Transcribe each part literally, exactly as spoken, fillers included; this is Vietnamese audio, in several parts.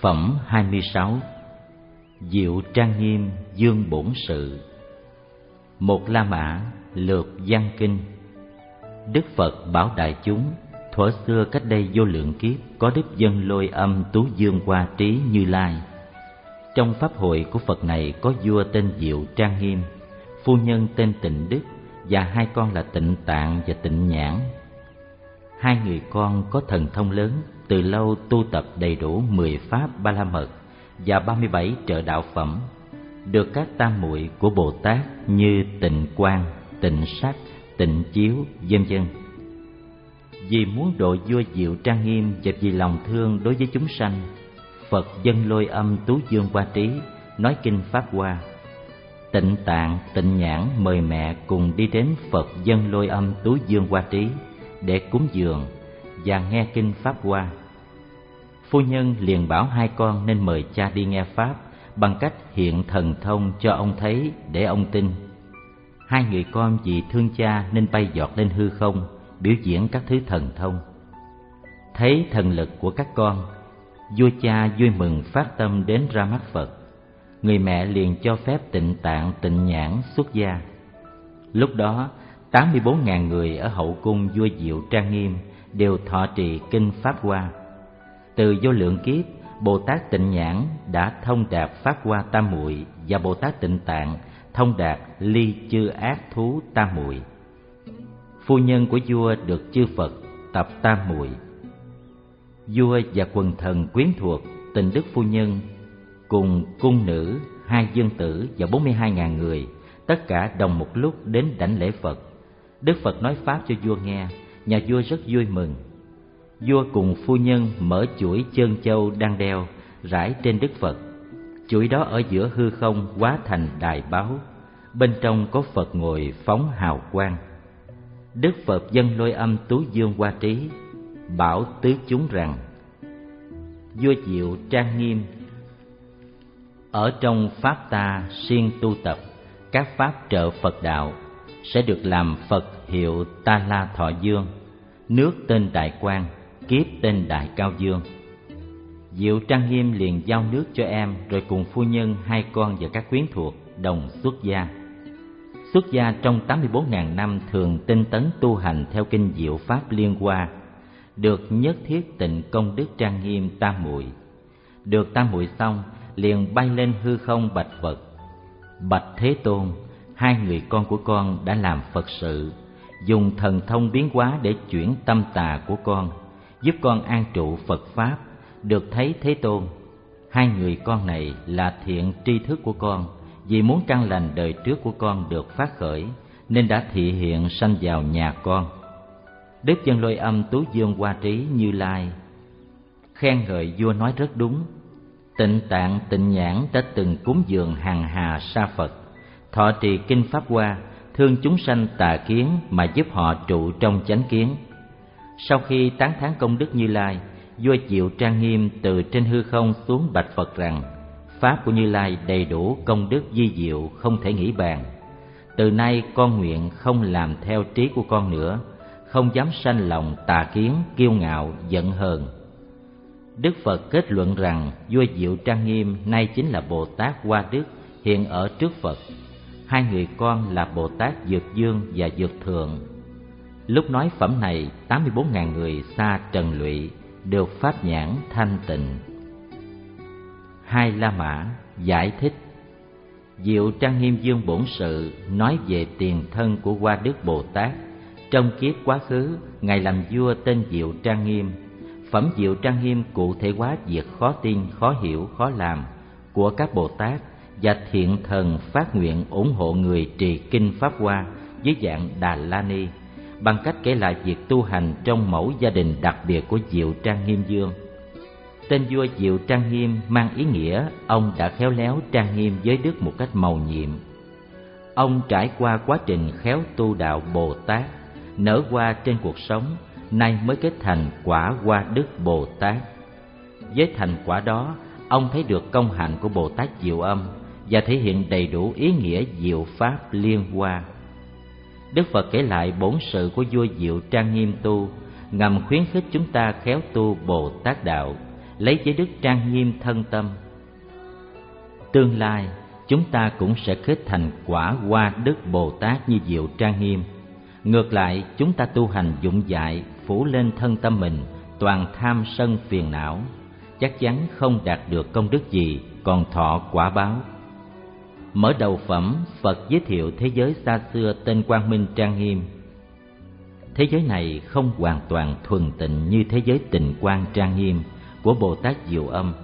Phẩm hai mươi sáu. Diệu trang nghiêm dương bổn sự. Một La Mã lược văn kinh. Đức Phật bảo đại chúng: thuở xưa cách đây vô lượng kiếp, có đức Dân Lôi Âm Tú Dương Hoa Trí Như Lai. Trong pháp hội của Phật này có vua tên Diệu Trang Nghiêm, phu nhân tên Tịnh Đức và hai con là Tịnh Tạng và Tịnh Nhãn. Hai người con có thần thông lớn, từ lâu tu tập đầy đủ mười pháp ba la mật và ba mươi bảy trợ đạo phẩm, được các tam muội của Bồ Tát như Tịnh Quang, Tịnh Sắc, Tịnh Chiếu, vân vân. Vì muốn độ vua Diệu Trang Nghiêm và vì lòng thương đối với chúng sanh, Phật Dân Lôi Âm Tú Dương Hoa Trí nói kinh Pháp Hoa. Tịnh Tạng, Tịnh Nhãn mời mẹ cùng đi đến Phật Dân Lôi Âm Tú Dương Hoa Trí để cúng dường và nghe kinh Pháp Hoa. Phu nhân liền bảo hai con nên mời cha đi nghe Pháp bằng cách hiện thần thông cho ông thấy để ông tin. Hai người con vì thương cha nên bay giọt lên hư không, biểu diễn các thứ thần thông. Thấy thần lực của các con, vua cha vui mừng phát tâm đến ra mắt Phật. Người mẹ liền cho phép Tịnh Tạng, Tịnh Nhãn xuất gia. Lúc đó tám mươi bốn nghìn người ở hậu cung vua Diệu Trang Nghiêm đều thọ trì kinh Pháp Hoa. Từ vô lượng kiếp, Bồ Tát Tịnh Nhãn đã thông đạt Pháp Hoa tam muội và Bồ Tát Tịnh Tạng thông đạt ly chư ác thú tam muội. Phu nhân của vua được chư Phật tập tam muội. Vua và quần thần quyến thuộc Tịnh Đức phu nhân cùng cung nữ, hai dương tử và bốn mươi hai nghìn người, tất cả đồng một lúc đến đảnh lễ Phật. Đức Phật nói pháp cho vua nghe, nhà vua rất vui mừng. Vua cùng phu nhân mở chuỗi chân châu đang đeo rải trên Đức Phật. Chuỗi đó ở giữa hư không hóa thành đài báu, bên trong có Phật ngồi phóng hào quang. Đức Phật Dân Lôi Âm Tú Dương Hoa Trí bảo tứ chúng rằng: vua Diệu Trang Nghiêm ở trong pháp ta siêng tu tập các pháp trợ Phật đạo, sẽ được làm Phật hiệu Ta La Thọ Dương, nước tên Đại Quang, kiếp tên Đại Cao Dương. Diệu Trang Nghiêm liền giao nước cho em, rồi cùng phu nhân, hai con và các quyến thuộc đồng xuất gia. Xuất gia trong tám mươi bốn nghìn năm thường tinh tấn tu hành theo kinh Diệu Pháp Liên Hoa, được nhất thiết tịnh công đức trang nghiêm tam muội. Được tam muội xong, liền bay lên hư không bạch Phật: bạch Thế Tôn, hai người con của con đã làm Phật sự, dùng thần thông biến hóa để chuyển tâm tà của con, giúp con an trụ Phật Pháp, được thấy Thế Tôn. Hai người con này là thiện tri thức của con, vì muốn căn lành đời trước của con được phát khởi, nên đã thị hiện sanh vào nhà con. Đức Dân Lôi Âm Tú Dương Hoa Trí Như Lai khen ngợi vua nói rất đúng. Tịnh Tạng, Tịnh Nhãn đã từng cúng dường hằng hà sa Phật, thọ trì kinh Pháp Hoa, thương chúng sanh tà kiến mà giúp họ trụ trong chánh kiến. Sau khi tán thán công đức Như Lai, vua Diệu Trang Nghiêm từ trên hư không xuống bạch Phật rằng: pháp của Như Lai đầy đủ công đức vi diệu không thể nghĩ bàn. Từ nay con nguyện không làm theo trí của con nữa, không dám sanh lòng tà kiến, kiêu ngạo, giận hờn. Đức Phật kết luận rằng vua Diệu Trang Nghiêm nay chính là Bồ Tát Hoa Đức hiện ở trước Phật. Hai người con là Bồ Tát Dược Dương và Dược Thượng. Lúc nói phẩm này, tám mươi bốn nghìn người xa trần lụy được pháp nhãn thanh tịnh. Hai La Mã giải thích. Diệu Trang Nghiêm Dương Bổn Sự nói về tiền thân của Hoa Đức Bồ Tát. Trong kiếp quá khứ, ngài làm vua tên Diệu Trang Nghiêm. Phẩm Diệu Trang Nghiêm cụ thể hóa việc khó tin, khó hiểu, khó làm của các Bồ Tát, và thiện thần phát nguyện ủng hộ người trì kinh Pháp Hoa dưới dạng Đà La Ni, bằng cách kể lại việc tu hành trong mẫu gia đình đặc biệt của Diệu Trang Nghiêm Dương. Tên vua Diệu Trang Nghiêm mang ý nghĩa ông đã khéo léo trang nghiêm giới đức một cách mầu nhiệm. Ông trải qua quá trình khéo tu đạo Bồ Tát, nở hoa trên cuộc sống, nay mới kết thành quả Hoa Đức Bồ Tát. Với thành quả đó, ông thấy được công hạnh của Bồ Tát Diệu Âm và thể hiện đầy đủ ý nghĩa Diệu Pháp Liên Hoa. Đức Phật kể lại bổn sự của vua Diệu Trang Nghiêm tu, ngầm khuyến khích chúng ta khéo tu Bồ Tát đạo, lấy giới đức trang nghiêm thân tâm. Tương lai chúng ta cũng sẽ kết thành quả Hoa Đức Bồ Tát như Diệu Trang Nghiêm. Ngược lại, chúng ta tu hành dụng dại, phủ lên thân tâm mình toàn tham sân phiền não, chắc chắn không đạt được công đức gì, còn thọ quả báo. Mở đầu phẩm, Phật giới thiệu thế giới xa xưa tên Quang Minh Trang Nghiêm. Thế giới này không hoàn toàn thuần tịnh như thế giới Tịnh Quang Trang Nghiêm của Bồ Tát Diệu Âm.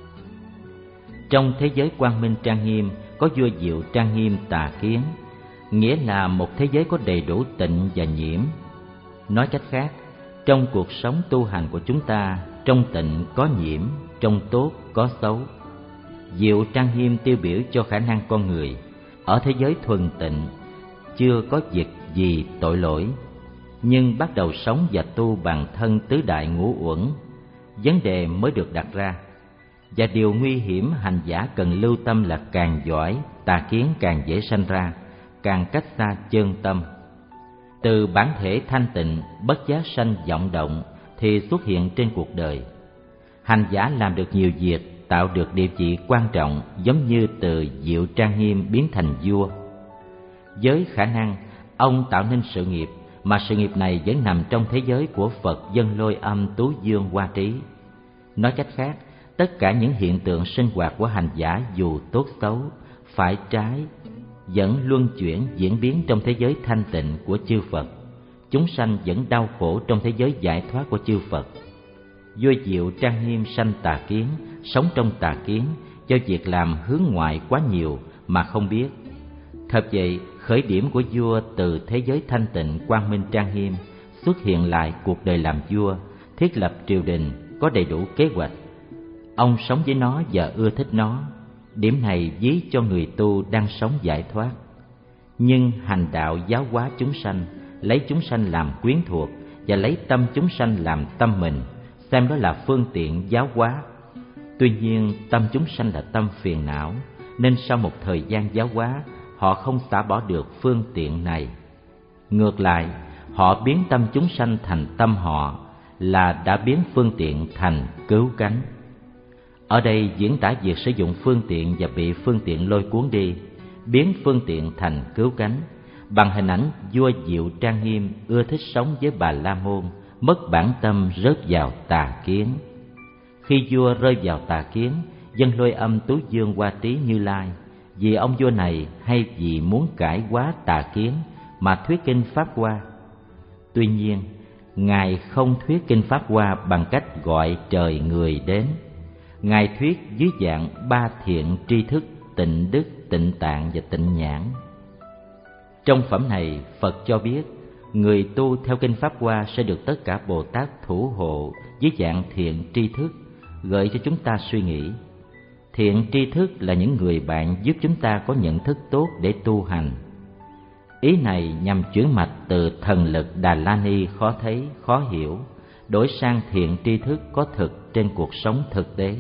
Trong thế giới Quang Minh Trang Nghiêm có vua Diệu Trang Nghiêm Tà Kiến, nghĩa là một thế giới có đầy đủ tịnh và nhiễm. Nói cách khác, trong cuộc sống tu hành của chúng ta, trong tịnh có nhiễm, trong tốt có xấu. Diệu Trang Nghiêm tiêu biểu cho khả năng con người ở thế giới thuần tịnh chưa có việc gì tội lỗi, nhưng bắt đầu sống và tu bằng thân tứ đại ngũ uẩn. Vấn đề mới được đặt ra, và điều nguy hiểm hành giả cần lưu tâm là càng giỏi, tà kiến càng dễ sanh ra, càng cách xa chân tâm. Từ bản thể thanh tịnh bất giác sanh vọng động thì xuất hiện trên cuộc đời. Hành giả làm được nhiều việc, tạo được địa vị quan trọng, giống như từ Diệu Trang Nghiêm biến thành vua. Với khả năng, ông tạo nên sự nghiệp, mà sự nghiệp này vẫn nằm trong thế giới của Phật Vân Lôi Âm Tú Dương Hoa Trí. Nói cách khác, tất cả những hiện tượng sinh hoạt của hành giả dù tốt xấu, phải trái, vẫn luân chuyển diễn biến trong thế giới thanh tịnh của chư Phật. Chúng sanh vẫn đau khổ trong thế giới giải thoát của chư Phật. Vua Diệu Trang Nghiêm sanh tà kiến, sống trong tà kiến, do việc làm hướng ngoại quá nhiều mà không biết. Thật vậy, khởi điểm của vua từ thế giới thanh tịnh Quang Minh Trang Nghiêm, xuất hiện lại cuộc đời làm vua, thiết lập triều đình, có đầy đủ kế hoạch. Ông sống với nó và ưa thích nó. Điểm này ví cho người tu đang sống giải thoát. Nhưng hành đạo giáo hóa chúng sanh, lấy chúng sanh làm quyến thuộc và lấy tâm chúng sanh làm tâm mình, xem đó là phương tiện giáo hóa. Tuy nhiên tâm chúng sanh là tâm phiền não, nên sau một thời gian giáo hóa, họ không xả bỏ được phương tiện này. Ngược lại, họ biến tâm chúng sanh thành tâm họ, là đã biến phương tiện thành cứu cánh. Ở đây diễn tả việc sử dụng phương tiện và bị phương tiện lôi cuốn đi, biến phương tiện thành cứu cánh, bằng hình ảnh vua Diệu Trang Nghiêm ưa thích sống với Bà La Môn, mất bản tâm rớt vào tà kiến. Khi vua rơi vào tà kiến, Vân Lôi Âm Tú Dương Hoa Trí Như Lai, vì ông vua này hay vì muốn cải hóa tà kiến mà thuyết kinh Pháp Hoa. Tuy nhiên, Ngài không thuyết kinh Pháp Hoa bằng cách gọi trời người đến. Ngài thuyết dưới dạng ba thiện tri thức: tịnh đức, tịnh tạng và tịnh nhãn. Trong phẩm này, Phật cho biết người tu theo kinh Pháp Hoa sẽ được tất cả Bồ Tát thủ hộ dưới dạng thiện tri thức, gợi cho chúng ta suy nghĩ. Thiện tri thức là những người bạn giúp chúng ta có nhận thức tốt để tu hành. Ý này nhằm chuyển mạch từ thần lực Đà La Ni khó thấy, khó hiểu, đổi sang thiện tri thức có thực trên cuộc sống thực tế.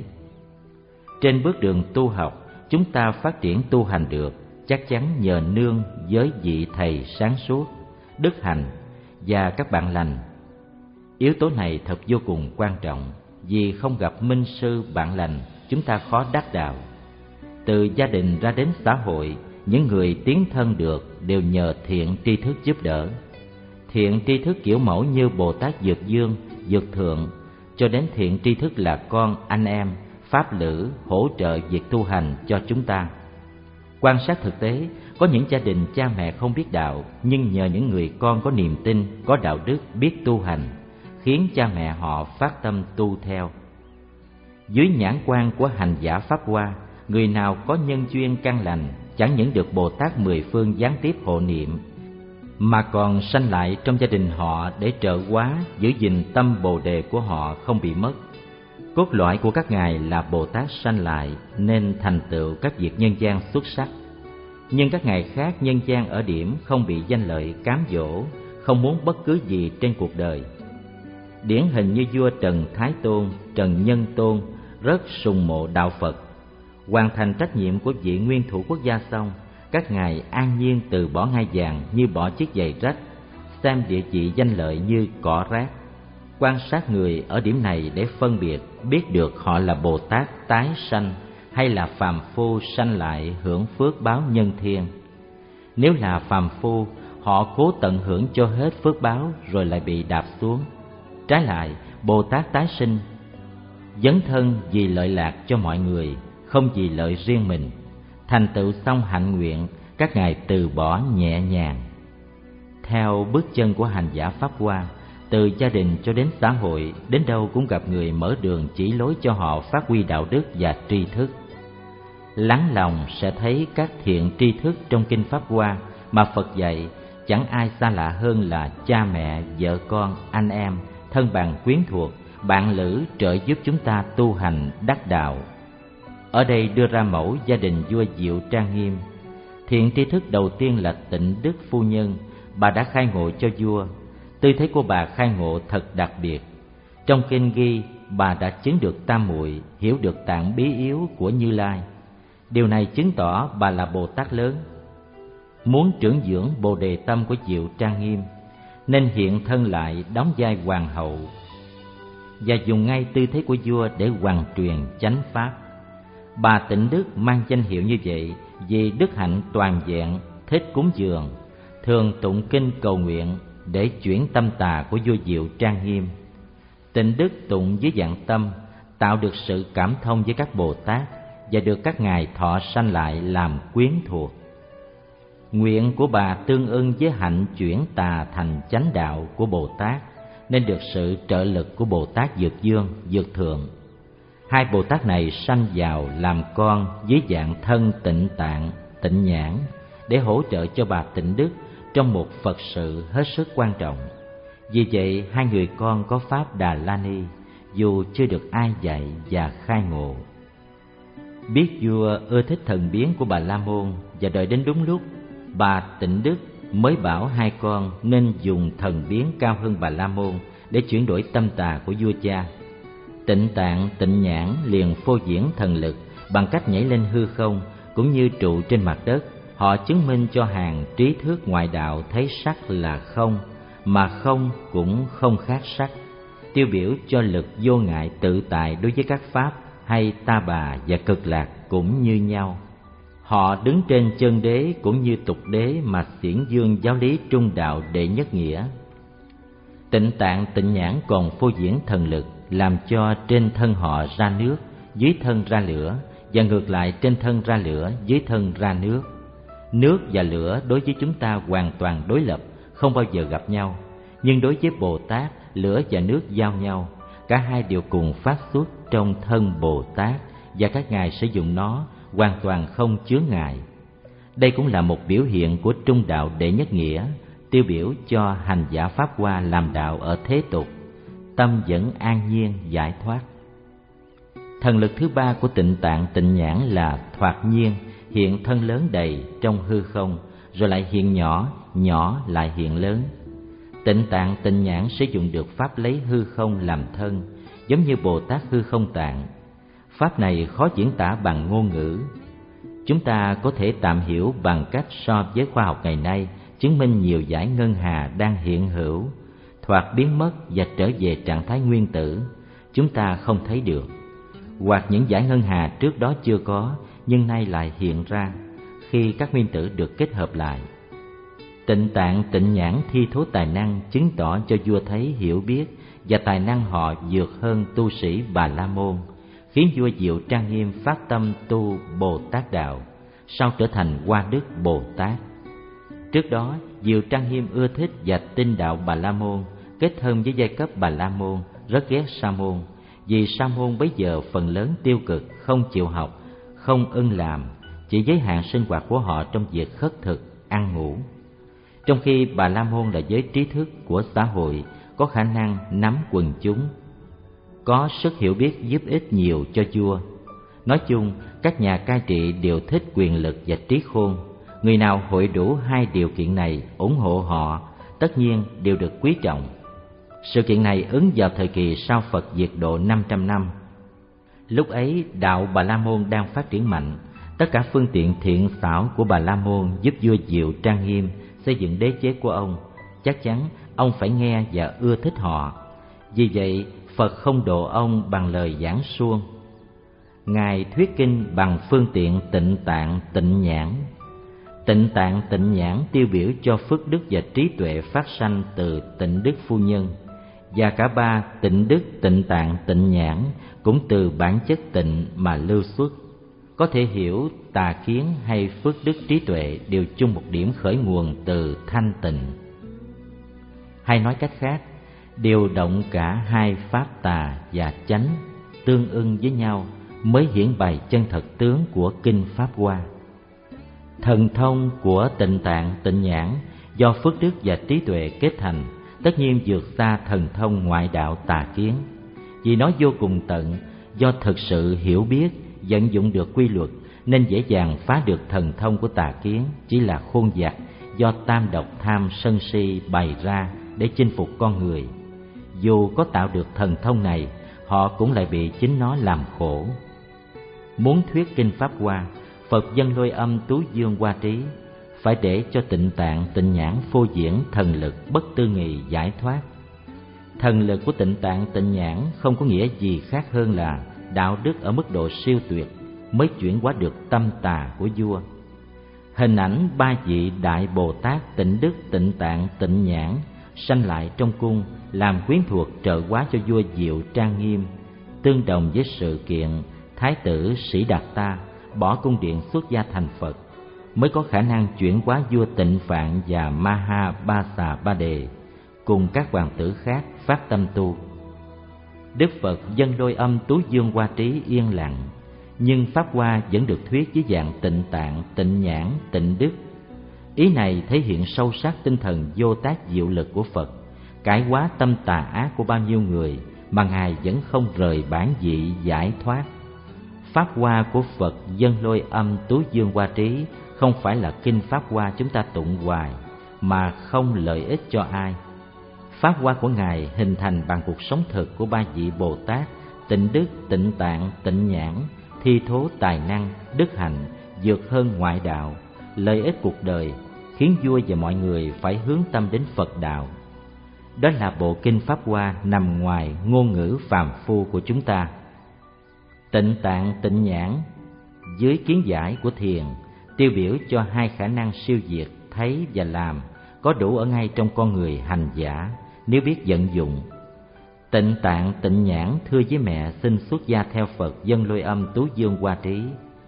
Trên bước đường tu học, chúng ta phát triển tu hành được chắc chắn nhờ nương với vị thầy sáng suốt, đức hạnh và các bạn lành. Yếu tố này thật vô cùng quan trọng, vì không gặp minh sư bạn lành, chúng ta khó đắc đạo. Từ gia đình ra đến xã hội, những người tiến thân được đều nhờ thiện tri thức giúp đỡ. Thiện tri thức kiểu mẫu như Bồ Tát Dược Dương, Dược Thượng, cho đến thiện tri thức là con, anh em, pháp lữ hỗ trợ việc tu hành cho chúng ta. Quan sát thực tế, có những gia đình cha mẹ không biết đạo, nhưng nhờ những người con có niềm tin, có đạo đức, biết tu hành, khiến cha mẹ họ phát tâm tu theo. Dưới nhãn quan của hành giả Pháp Hoa, người nào có nhân duyên căn lành chẳng những được Bồ Tát mười phương gián tiếp hộ niệm, mà còn sanh lại trong gia đình họ để trợ hóa, giữ gìn tâm Bồ Đề của họ không bị mất. Cốt lõi của các ngài là Bồ Tát sanh lại nên thành tựu các việc nhân gian xuất sắc. Nhưng các ngài khác nhân gian ở điểm không bị danh lợi cám dỗ, không muốn bất cứ gì trên cuộc đời. Điển hình như vua Trần Thái Tôn, Trần Nhân Tôn rất sùng mộ đạo Phật. Hoàn thành trách nhiệm của vị nguyên thủ quốc gia xong, các ngài an nhiên từ bỏ ngai vàng như bỏ chiếc giày rách, xem địa vị danh lợi như cỏ rác. quan sát người ở điểm này để phân biệt, biết được họ là Bồ Tát tái sanh hay là phàm phu sanh lại hưởng phước báo nhân thiên. Nếu là phàm phu, họ cố tận hưởng cho hết phước báo rồi lại bị đạp xuống. Trái lại, Bồ Tát tái sinh, dấn thân vì lợi lạc cho mọi người, không vì lợi riêng mình. Thành tựu xong hạnh nguyện, các ngài từ bỏ nhẹ nhàng. Theo bước chân của hành giả Pháp Hoa, từ gia đình cho đến xã hội, đến đâu cũng gặp người mở đường chỉ lối cho họ phát huy đạo đức và tri thức. Lắng lòng sẽ thấy các thiện tri thức trong kinh Pháp Hoa mà Phật dạy chẳng ai xa lạ hơn là cha mẹ, vợ con, anh em, thân bằng quyến thuộc, bạn lữ trợ giúp chúng ta tu hành đắc đạo. Ở đây đưa ra mẫu gia đình vua Diệu Trang Nghiêm. Thiện tri thức đầu tiên là Tịnh Đức phu nhân, bà đã khai ngộ cho vua. Tư thế của bà khai ngộ thật đặc biệt. Trong kinh ghi, bà đã chứng được tam muội, hiểu được tạng bí yếu của Như Lai. Điều này chứng tỏ bà là Bồ Tát lớn. Muốn trưởng dưỡng Bồ Đề tâm của Diệu Trang Nghiêm, nên hiện thân lại đóng vai hoàng hậu và dùng ngay tư thế của vua để hoàn truyền chánh pháp. Bà Tịnh Đức mang danh hiệu như vậy vì đức hạnh toàn vẹn, thích cúng dường, thường tụng kinh cầu nguyện để chuyển tâm tà của vua Diệu Trang Nghiêm. Tịnh Đức tụng dưới dạng tâm, tạo được sự cảm thông với các Bồ Tát và được các ngài thọ sanh lại làm quyến thuộc. Nguyện của bà tương ưng với hạnh chuyển tà thành chánh đạo của Bồ Tát, nên được sự trợ lực của Bồ Tát Dược Dương, Dược Thượng. Hai Bồ Tát này sanh vào làm con dưới dạng thân Tịnh Tạng, Tịnh Nhãn để hỗ trợ cho bà Tịnh Đức trong một Phật sự hết sức quan trọng. Vì vậy, hai người con có pháp Đà La Ni, dù chưa được ai dạy và khai ngộ. Biết vua ưa thích thần biến của Bà La Môn và đợi đến đúng lúc, bà Tịnh Đức mới bảo hai con nên dùng thần biến cao hơn Bà La Môn để chuyển đổi tâm tà của vua cha. Tịnh Tạng, Tịnh Nhãn liền phô diễn thần lực bằng cách nhảy lên hư không cũng như trụ trên mặt đất. Họ chứng minh cho hàng trí thức ngoại đạo thấy sắc là không, mà không cũng không khác sắc, tiêu biểu cho lực vô ngại tự tại đối với các pháp hay ta bà và cực lạc cũng như nhau. Họ đứng trên chân đế cũng như tục đế mà xiển dương giáo lý trung đạo đệ nhất nghĩa. Tịnh Tạng, Tịnh Nhãn còn phô diễn thần lực làm cho trên thân họ ra nước, dưới thân ra lửa, và ngược lại trên thân ra lửa, dưới thân ra nước. Nước và lửa đối với chúng ta hoàn toàn đối lập, không bao giờ gặp nhau. Nhưng đối với Bồ Tát, lửa và nước giao nhau. Cả hai đều cùng phát xuất trong thân Bồ Tát, và các ngài sử dụng nó hoàn toàn không chướng ngại. Đây cũng là một biểu hiện của trung đạo đệ nhất nghĩa, tiêu biểu cho hành giả Pháp Hoa làm đạo ở thế tục, tâm vẫn an nhiên giải thoát. Thần lực thứ ba của Tịnh Tạng, Tịnh Nhãn là thoạt nhiên, hiện thân lớn đầy trong hư không, rồi lại hiện nhỏ, nhỏ lại hiện lớn. Tịnh Tạng, Tịnh Nhãn sử dụng được pháp lấy hư không làm thân, giống như Bồ Tát hư không tạng. Pháp này khó diễn tả bằng ngôn ngữ. Chúng ta có thể tạm hiểu bằng cách so với khoa học ngày nay, chứng minh nhiều dải ngân hà đang hiện hữu, thoạt biến mất và trở về trạng thái nguyên tử, chúng ta không thấy được. Hoặc những dải ngân hà trước đó chưa có, nhưng nay lại hiện ra, khi các nguyên tử được kết hợp lại. Tịnh Tạng, Tịnh Nhãn thi thố tài năng, chứng tỏ cho vua thấy hiểu biết, và tài năng họ vượt hơn tu sĩ Bà La Môn, khiến vua Diệu Trang Nghiêm phát tâm tu Bồ Tát đạo, sau trở thành Hoa Đức Bồ Tát. Trước đó, Diệu Trang Nghiêm ưa thích và tin đạo Bà La Môn, kết thân với giai cấp Bà La Môn, rất ghét Sa Môn, vì Sa Môn bấy giờ phần lớn tiêu cực, không chịu học, không ưng làm, chỉ giới hạn sinh hoạt của họ trong việc khất thực, ăn ngủ. Trong khi Bà La Môn là giới trí thức của xã hội, có khả năng nắm quần chúng, có sức hiểu biết giúp ích nhiều cho vua. Nói chung, các nhà cai trị đều thích quyền lực và trí khôn. Người nào hội đủ hai điều kiện này, ủng hộ họ, tất nhiên đều được quý trọng. Sự kiện này ứng vào thời kỳ sau Phật diệt độ năm trăm năm. Lúc ấy, đạo Bà La Môn đang phát triển mạnh. Tất cả phương tiện thiện xảo của Bà La Môn giúp vua Diệu Trang Nghiêm xây dựng đế chế của ông. Chắc chắn ông phải nghe và ưa thích họ. Vì vậy, Phật không độ ông bằng lời giảng suông. Ngài thuyết kinh bằng phương tiện Tịnh Tạng Tịnh Nhãn. Tịnh Tạng Tịnh Nhãn tiêu biểu cho phước đức và trí tuệ phát sanh từ Tịnh Đức Phu Nhân, và cả ba Tịnh Đức, Tịnh Tạng, Tịnh Nhãn cũng từ bản chất tịnh mà lưu xuất. Có thể hiểu tà kiến hay phước đức trí tuệ đều chung một điểm khởi nguồn từ thanh tịnh. Hay nói cách khác, điều động cả hai pháp tà và chánh tương ưng với nhau mới hiển bày chân thật tướng của Kinh Pháp Hoa. Thần thông của Tịnh Tạng Tịnh Nhãn do phước đức và trí tuệ kết thành, tất nhiên vượt xa thần thông ngoại đạo tà kiến, vì nó vô cùng tận. Do thực sự hiểu biết, vận dụng được quy luật, nên dễ dàng phá được thần thông của tà kiến, chỉ là khôn vặt do tam độc tham sân si bày ra để chinh phục con người. Dù có tạo được thần thông này, họ cũng lại bị chính nó làm khổ. Muốn thuyết Kinh Pháp Hoa, Phật dâng Lôi Âm Tú Dương Hoa Trí, phải để cho Tịnh Tạng Tịnh Nhãn phô diễn thần lực bất tư nghị giải thoát. Thần lực của Tịnh Tạng Tịnh Nhãn không có nghĩa gì khác hơn là đạo đức ở mức độ siêu tuyệt mới chuyển hóa được tâm tà của vua. Hình ảnh ba vị Đại Bồ Tát Tịnh Đức, Tịnh Tạng, Tịnh Nhãn sanh lại trong cung làm quyến thuộc trợ hóa cho vua Diệu Trang Nghiêm, tương đồng với sự kiện Thái tử Sĩ Đạt Ta bỏ cung điện xuất gia thành Phật, mới có khả năng chuyển hóa vua Tịnh Phạn và Maha Ba Xà Ba Đề cùng các hoàng tử khác phát tâm tu. Đức Phật dâng Lôi Âm Tú Dương Hoa Trí yên lặng, nhưng Pháp Hoa vẫn được thuyết dưới dạng Tịnh Tạng, Tịnh Nhãn, Tịnh Đức. Ý này thể hiện sâu sắc tinh thần vô tác diệu lực của Phật, cải hóa tâm tà ác của bao nhiêu người mà Ngài vẫn không rời bản vị giải thoát. Pháp Hoa của Phật dâng Lôi Âm Tú Dương Hoa Trí không phải là Kinh Pháp Hoa chúng ta tụng hoài mà không lợi ích cho ai. Pháp Hoa của Ngài hình thành bằng cuộc sống thực của ba vị Bồ Tát Tịnh Đức, Tịnh Tạng, Tịnh Nhãn, thi thố tài năng, đức hạnh vượt hơn ngoại đạo, lợi ích cuộc đời, khiến vua và mọi người phải hướng tâm đến Phật đạo. Đó là bộ Kinh Pháp Hoa nằm ngoài ngôn ngữ phàm phu của chúng ta. Tịnh Tạng Tịnh Nhãn dưới kiến giải của thiền tiêu biểu cho hai khả năng siêu việt thấy và làm có đủ ở ngay trong con người hành giả nếu biết vận dụng. Tịnh Tạng Tịnh Nhãn thưa với mẹ xin xuất gia theo Phật dâng Lôi Âm Tú Dương Hoa Trí.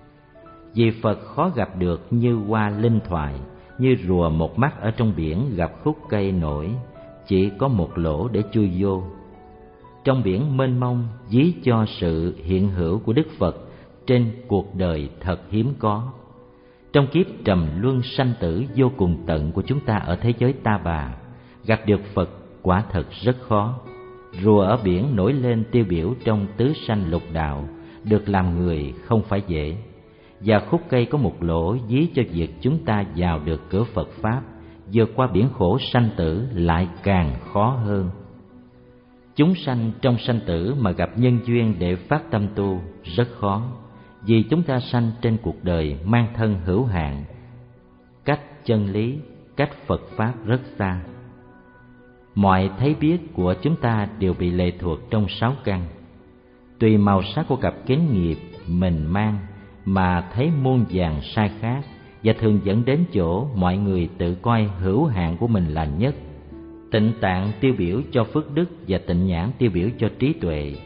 Vì Phật khó gặp được như hoa linh thoại, như rùa một mắt ở trong biển gặp khúc cây nổi, chỉ có một lỗ để chui vô. Trong biển mênh mông ví cho sự hiện hữu của Đức Phật trên cuộc đời thật hiếm có. Trong kiếp trầm luân sanh tử vô cùng tận của chúng ta ở thế giới ta bà, gặp được Phật quả thật rất khó. Rùa ở biển nổi lên tiêu biểu trong tứ sanh lục đạo, được làm người không phải dễ. Và khúc cây có một lỗ ví cho việc chúng ta vào được cửa Phật Pháp, vượt qua biển khổ sanh tử lại càng khó hơn. Chúng sanh trong sanh tử mà gặp nhân duyên để phát tâm tu rất khó, vì chúng ta sanh trên cuộc đời mang thân hữu hạn, cách chân lý, cách Phật Pháp rất xa. Mọi thấy biết của chúng ta đều bị lệ thuộc trong sáu căn. Tùy màu sắc của cặp kính nghiệp mình mang mà thấy muôn vàn sai khác, và thường dẫn đến chỗ mọi người tự coi hữu hạn của mình là nhất. Tịnh Tạng tiêu biểu cho phước đức và Tịnh Nhãn tiêu biểu cho trí tuệ.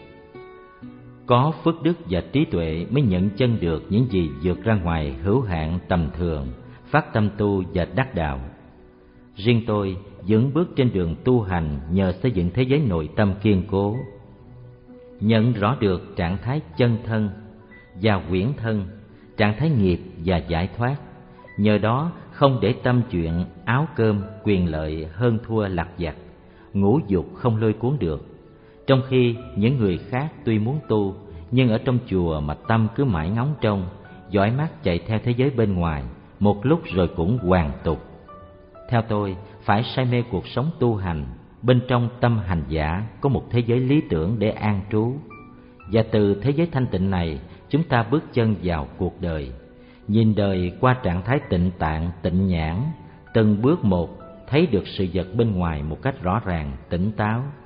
Có phước đức và trí tuệ mới nhận chân được những gì vượt ra ngoài hữu hạn tầm thường, phát tâm tu và đắc đạo. Riêng tôi vững bước trên đường tu hành nhờ xây dựng thế giới nội tâm kiên cố, nhận rõ được trạng thái chân thân và huyễn thân, trạng thái nghiệp và giải thoát. Nhờ đó không để tâm chuyện áo cơm, quyền lợi hơn thua lặt vặt, ngũ dục không lôi cuốn được. Trong khi những người khác tuy muốn tu, nhưng ở trong chùa mà tâm cứ mãi ngóng trông, dõi mắt chạy theo thế giới bên ngoài, một lúc rồi cũng hoàn tục. Theo tôi, phải say mê cuộc sống tu hành, bên trong tâm hành giả có một thế giới lý tưởng để an trú. Và từ thế giới thanh tịnh này, chúng ta bước chân vào cuộc đời, nhìn đời qua trạng thái Tịnh Tạng Tịnh Nhãn, từng bước một thấy được sự vật bên ngoài một cách rõ ràng, tỉnh táo.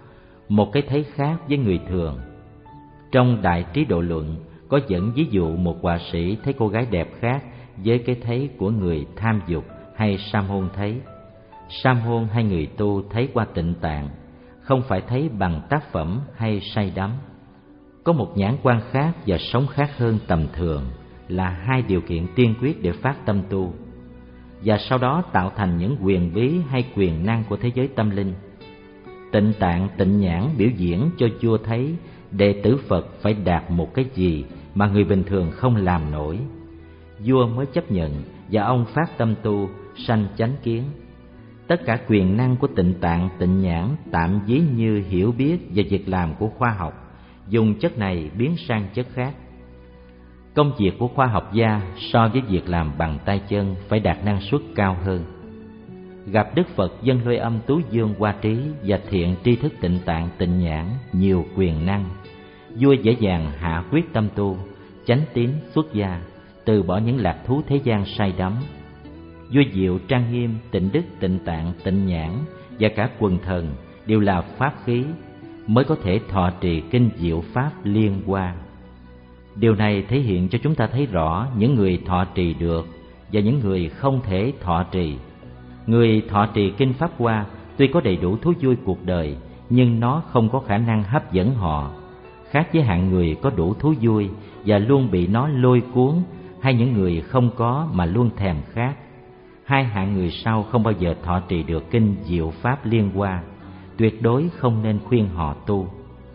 một cái thấy khác với người thường. Trong Đại Trí Độ Luận có dẫn ví dụ một họa sĩ thấy cô gái đẹp khác với cái thấy của người tham dục hay sa môn thấy. Sa môn hay người tu thấy qua Tịnh Tạng, không phải thấy bằng tác phẩm hay say đắm. Có một nhãn quan khác và sống khác hơn tầm thường là hai điều kiện tiên quyết để phát tâm tu, và sau đó tạo thành những quyền bí hay quyền năng của thế giới tâm linh. Tịnh Tạng Tịnh Nhãn biểu diễn cho vua thấy đệ tử Phật phải đạt một cái gì mà người bình thường không làm nổi. Vua mới chấp nhận và ông phát tâm tu, sanh chánh kiến. Tất cả quyền năng của Tịnh Tạng Tịnh Nhãn tạm ví như hiểu biết và việc làm của khoa học, dùng chất này biến sang chất khác. Công việc của khoa học gia so với việc làm bằng tay chân phải đạt năng suất cao hơn. Gặp Đức Phật Dân Lôi Âm Tú Dương Hoa Trí và thiện tri thức Tịnh Tạng Tịnh Nhãn nhiều quyền năng, vua dễ dàng hạ quyết tâm tu, chánh tín xuất gia, từ bỏ những lạc thú thế gian say đắm. Vua Diệu Trang Nghiêm Tịnh Đức Tịnh Tạng Tịnh Nhãn và cả quần thần đều là pháp khí, mới có thể thọ trì kinh Diệu Pháp Liên Hoa. Điều này thể hiện cho chúng ta thấy rõ những người thọ trì được và những người không thể thọ trì. Người thọ trì kinh Pháp Hoa tuy có đầy đủ thú vui cuộc đời, nhưng nó không có khả năng hấp dẫn họ, khác với hạng người có đủ thú vui và luôn bị nó lôi cuốn, hay những người không có mà luôn thèm khát. Hai hạng người sau không bao giờ thọ trì được kinh Diệu Pháp Liên Hoa, tuyệt đối không nên khuyên họ tu.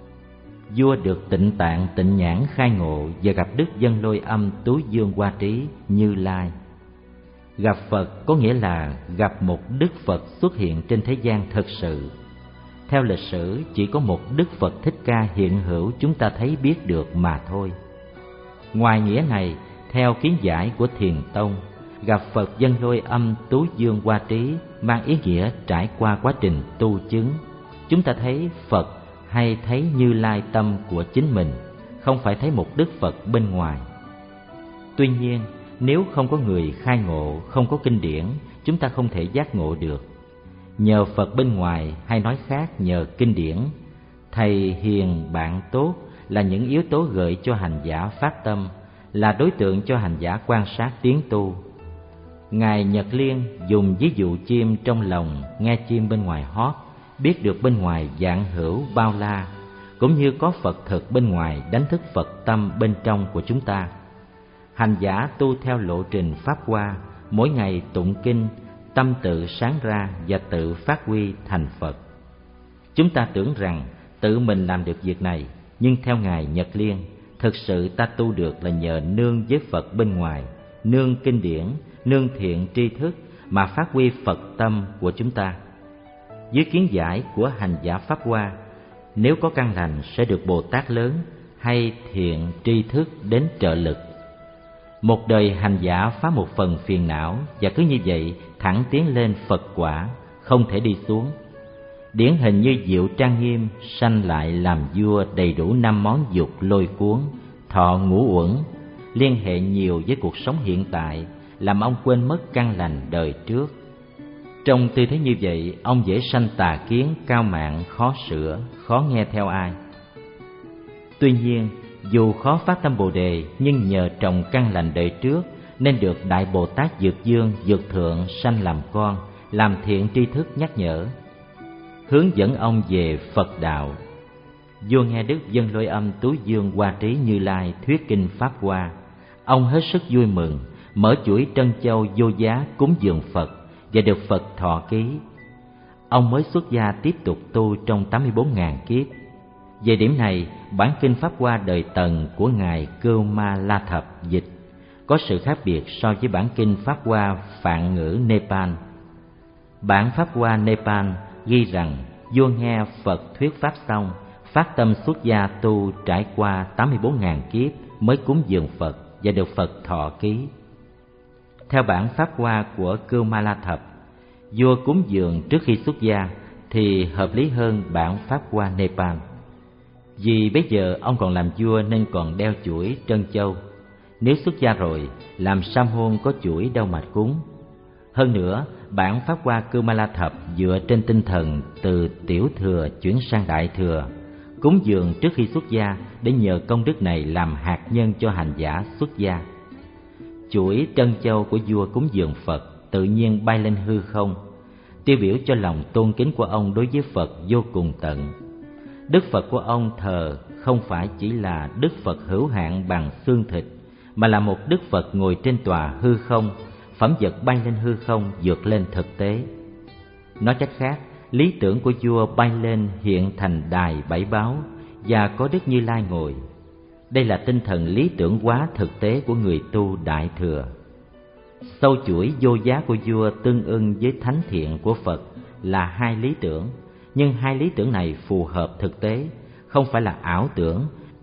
Vua được Tịnh Tạng Tịnh Nhãn khai ngộ và gặp Đức Dân Lôi Âm Tú Dương Hoa Trí Như Lai. Gặp Phật có nghĩa là gặp một Đức Phật xuất hiện trên thế gian thật sự. Theo lịch sử, chỉ có một Đức Phật Thích Ca hiện hữu chúng ta thấy biết được mà thôi. Ngoài nghĩa này, theo kiến giải của Thiền Tông, gặp Phật Dân Lôi Âm Tú Dương Hoa Trí mang ý nghĩa trải qua quá trình tu chứng. Chúng ta thấy Phật hay thấy Như Lai tâm của chính mình, không phải thấy một Đức Phật bên ngoài. Tuy nhiên, nếu không có người khai ngộ, không có kinh điển, chúng ta không thể giác ngộ được. Nhờ Phật bên ngoài, hay nói khác nhờ kinh điển, thầy hiền bạn tốt là những yếu tố gợi cho hành giả phát tâm, là đối tượng cho hành giả quan sát tiến tu. Ngài Nhật Liên dùng ví dụ chim trong lòng nghe chim bên ngoài hót, biết được bên ngoài vạn hữu bao la, cũng như có Phật thực bên ngoài đánh thức Phật tâm bên trong của chúng ta. Hành giả tu theo lộ trình Pháp Hoa, mỗi ngày tụng kinh, tâm tự sáng ra và tự phát huy thành Phật. Chúng ta tưởng rằng tự mình làm được việc này, nhưng theo Ngài Nhật Liên, thực sự ta tu được là nhờ nương với Phật bên ngoài, nương kinh điển, nương thiện tri thức mà phát huy Phật tâm của chúng ta. Dưới kiến giải của hành giả Pháp Hoa, nếu có căn lành sẽ được Bồ Tát lớn hay thiện tri thức đến trợ lực. Một đời hành giả phá một phần phiền não và cứ như vậy thẳng tiến lên Phật quả, không thể đi xuống. Điển hình như Diệu Trang Nghiêm sanh lại làm vua đầy đủ năm món dục lôi cuốn, thọ ngũ uẩn, liên hệ nhiều với cuộc sống hiện tại, làm ông quên mất căn lành đời trước. Trong tư thế như vậy, ông dễ sanh tà kiến cao mạn, khó sửa, khó nghe theo ai. Tuy nhiên, dù khó phát tâm Bồ Đề, nhưng nhờ trồng căn lành đời trước nên được Đại Bồ Tát Dược Dương, Dược Thượng sanh làm con, làm thiện tri thức nhắc nhở, hướng dẫn ông về Phật đạo. Vua nghe Đức Dân Lôi Âm Tú Dương Hoa Trí Như Lai thuyết kinh Pháp Hoa, ông hết sức vui mừng, mở chuỗi trân châu vô giá cúng dường Phật và được Phật thọ ký. Ông mới xuất gia tiếp tục tu trong tám mươi bốn nghìn kiếp. Về điểm này, bản kinh Pháp Hoa đời Tần của Ngài Cưu Ma La Thập dịch có sự khác biệt so với bản kinh Pháp Hoa Phạn ngữ Nepal. Bản Pháp Hoa Nepal ghi rằng vua nghe Phật thuyết pháp xong, phát tâm xuất gia tu trải qua tám mươi bốn nghìn kiếp mới cúng dường Phật và được Phật thọ ký. Theo bản Pháp Hoa của Cưu Ma La Thập, vua cúng dường trước khi xuất gia thì hợp lý hơn bản Pháp Hoa Nepal. Vì bây giờ ông còn làm vua nên còn đeo chuỗi trân châu. Nếu xuất gia rồi, làm sa môn có chuỗi đâu mà cúng. Hơn nữa, bản Pháp Hoa Kumala Thập dựa trên tinh thần từ tiểu thừa chuyển sang đại thừa, cúng dường trước khi xuất gia để nhờ công đức này làm hạt nhân cho hành giả xuất gia. Chuỗi trân châu của vua cúng dường Phật tự nhiên bay lên hư không, tiêu biểu cho lòng tôn kính của ông đối với Phật vô cùng tận. Đức Phật của ông thờ không phải chỉ là Đức Phật hữu hạn bằng xương thịt, mà là một Đức Phật ngồi trên tòa hư không, phẩm vật bay lên hư không vượt lên thực tế. Nói cách khác, lý tưởng của vua bay lên hiện thành đài bảy báo và có Đức Như Lai ngồi. Đây là tinh thần lý tưởng hóa thực tế của người tu đại thừa. Sâu chuỗi vô giá của vua tương ưng với thánh thiện của Phật là hai lý tưởng, nhưng hai lý tưởng này phù hợp thực tế, không phải là ảo tưởng.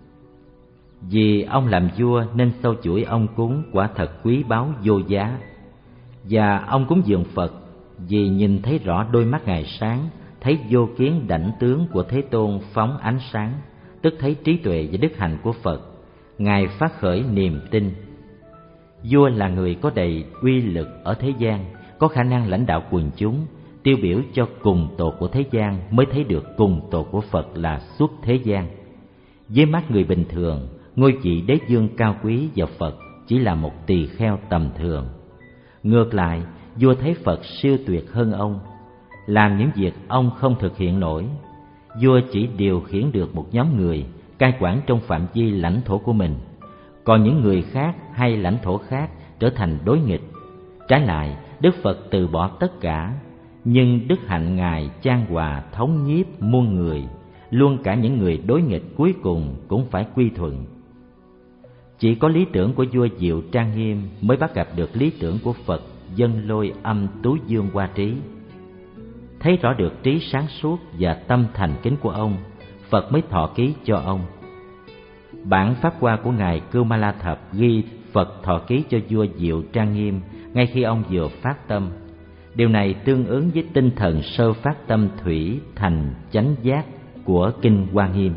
Vì ông làm vua nên sâu chuỗi ông cúng quả thật quý báu vô giá. Và ông cúng dường Phật vì nhìn thấy rõ đôi mắt Ngài sáng, thấy vô kiến đảnh tướng của Thế Tôn phóng ánh sáng, tức thấy trí tuệ và đức hạnh của Phật. Ngài phát khởi niềm tin. Vua là người có đầy uy lực ở thế gian, có khả năng lãnh đạo quần chúng, tiêu biểu cho cùng tột của thế gian mới thấy được cùng tột của Phật là xuất thế gian. Với mắt người bình thường, ngôi vị đế vương cao quý và Phật chỉ là một tỳ kheo tầm thường. Ngược lại, vua thấy Phật siêu tuyệt hơn ông, làm những việc ông không thực hiện nổi. Vua chỉ điều khiển được một nhóm người, cai quản trong phạm vi lãnh thổ của mình, còn những người khác hay lãnh thổ khác trở thành đối nghịch. Trái lại, Đức Phật từ bỏ tất cả, nhưng đức hạnh Ngài chan hòa thống nhiếp muôn người, luôn cả những người đối nghịch cuối cùng cũng phải quy thuận. Chỉ có lý tưởng của vua Diệu Trang Nghiêm mới bắt gặp được lý tưởng của Phật Dân Lôi Âm Tú Dương Hoa Trí. Thấy rõ được trí sáng suốt và tâm thành kính của ông, Phật mới thọ ký cho ông. Bản Pháp Hoa của Ngài Kumala Thập ghi Phật thọ ký cho vua Diệu Trang Nghiêm ngay khi ông vừa phát tâm. Điều này tương ứng với tinh thần sơ phát tâm thủy thành chánh giác của Kinh Hoa Nghiêm.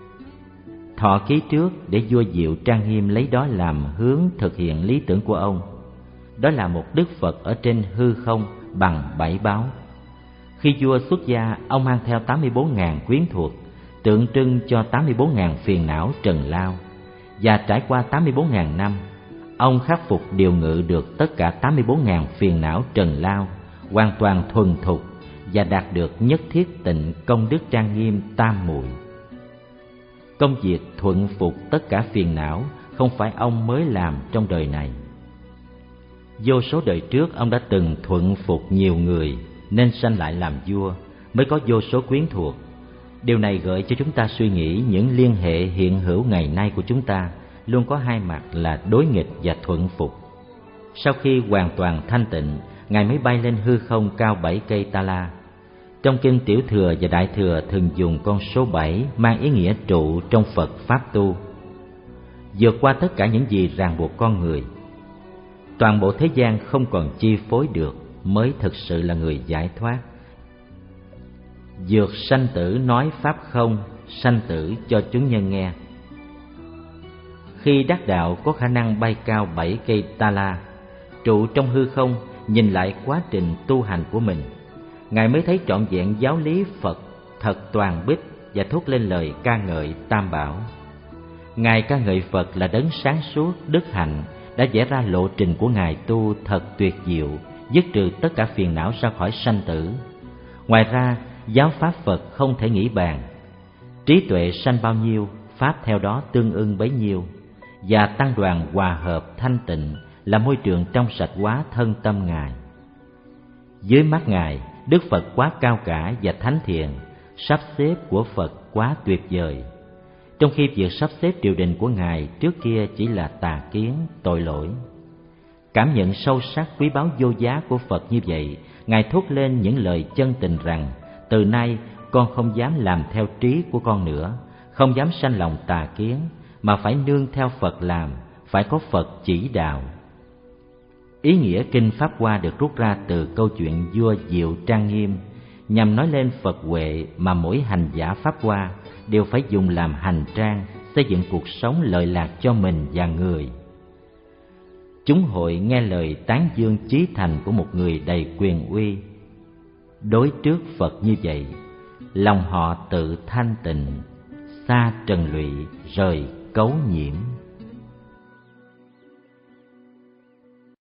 Thọ ký trước để vua Diệu Trang Nghiêm lấy đó làm hướng thực hiện lý tưởng của ông. Đó là một Đức Phật ở trên hư không bằng bảy báo. Khi vua xuất gia, ông mang theo tám mươi bốn nghìn quyến thuộc, tượng trưng cho tám mươi bốn nghìn phiền não trần lao. Và trải qua tám mươi bốn nghìn năm, ông khắc phục điều ngự được tất cả tám mươi bốn nghìn phiền não trần lao, hoàn toàn thuần thục và đạt được nhất thiết tịnh công đức trang nghiêm tam muội. Công việc thuận phục tất cả phiền não không phải ông mới làm trong đời này. Vô số đời trước ông đã từng thuận phục nhiều người nên sanh lại làm vua, mới có vô số quyến thuộc. Điều này gợi cho chúng ta suy nghĩ những liên hệ hiện hữu ngày nay của chúng ta luôn có hai mặt là đối nghịch và thuận phục. Sau khi hoàn toàn thanh tịnh, Ngài mới bay lên hư không cao bảy cây ta la. Trong kinh Tiểu Thừa và Đại Thừa thường dùng con số bảy mang ý nghĩa trụ trong Phật Pháp tu, vượt qua tất cả những gì ràng buộc con người. Toàn bộ thế gian không còn chi phối được mới thực sự là người giải thoát. Vượt sanh tử nói Pháp không, sanh tử cho chúng nhân nghe. Khi đắc đạo có khả năng bay cao bảy cây ta la, trụ trong hư không, nhìn lại quá trình tu hành của mình, Ngài mới thấy trọn vẹn giáo lý Phật thật toàn bích và thốt lên lời ca ngợi Tam Bảo. Ngài ca ngợi Phật là đấng sáng suốt, đức hạnh, đã vẽ ra lộ trình của Ngài tu thật tuyệt diệu, dứt trừ tất cả phiền não ra khỏi sanh tử. Ngoài ra, giáo pháp Phật không thể nghĩ bàn. Trí tuệ sanh bao nhiêu, pháp theo đó tương ưng bấy nhiêu, và tăng đoàn hòa hợp thanh tịnh là môi trường trong sạch hóa thân tâm Ngài. Dưới mắt Ngài, Đức Phật quá cao cả và thánh thiện, sắp xếp của Phật quá tuyệt vời. Trong khi việc sắp xếp triều đình của Ngài trước kia chỉ là tà kiến, tội lỗi. Cảm nhận sâu sắc quý báu vô giá của Phật như vậy, Ngài thốt lên những lời chân tình rằng: từ nay con không dám làm theo trí của con nữa, không dám sanh lòng tà kiến, mà phải nương theo Phật làm, phải có Phật chỉ đạo. Ý nghĩa kinh Pháp Hoa được rút ra từ câu chuyện vua Diệu Trang Nghiêm, nhằm nói lên Phật huệ mà mỗi hành giả Pháp Hoa đều phải dùng làm hành trang xây dựng cuộc sống lợi lạc cho mình và người. chúng hội nghe lời tán dương chí thành của một người đầy quyền uy. Đối trước Phật như vậy, lòng họ tự thanh tịnh, xa trần lụy, rời cấu nhiễm.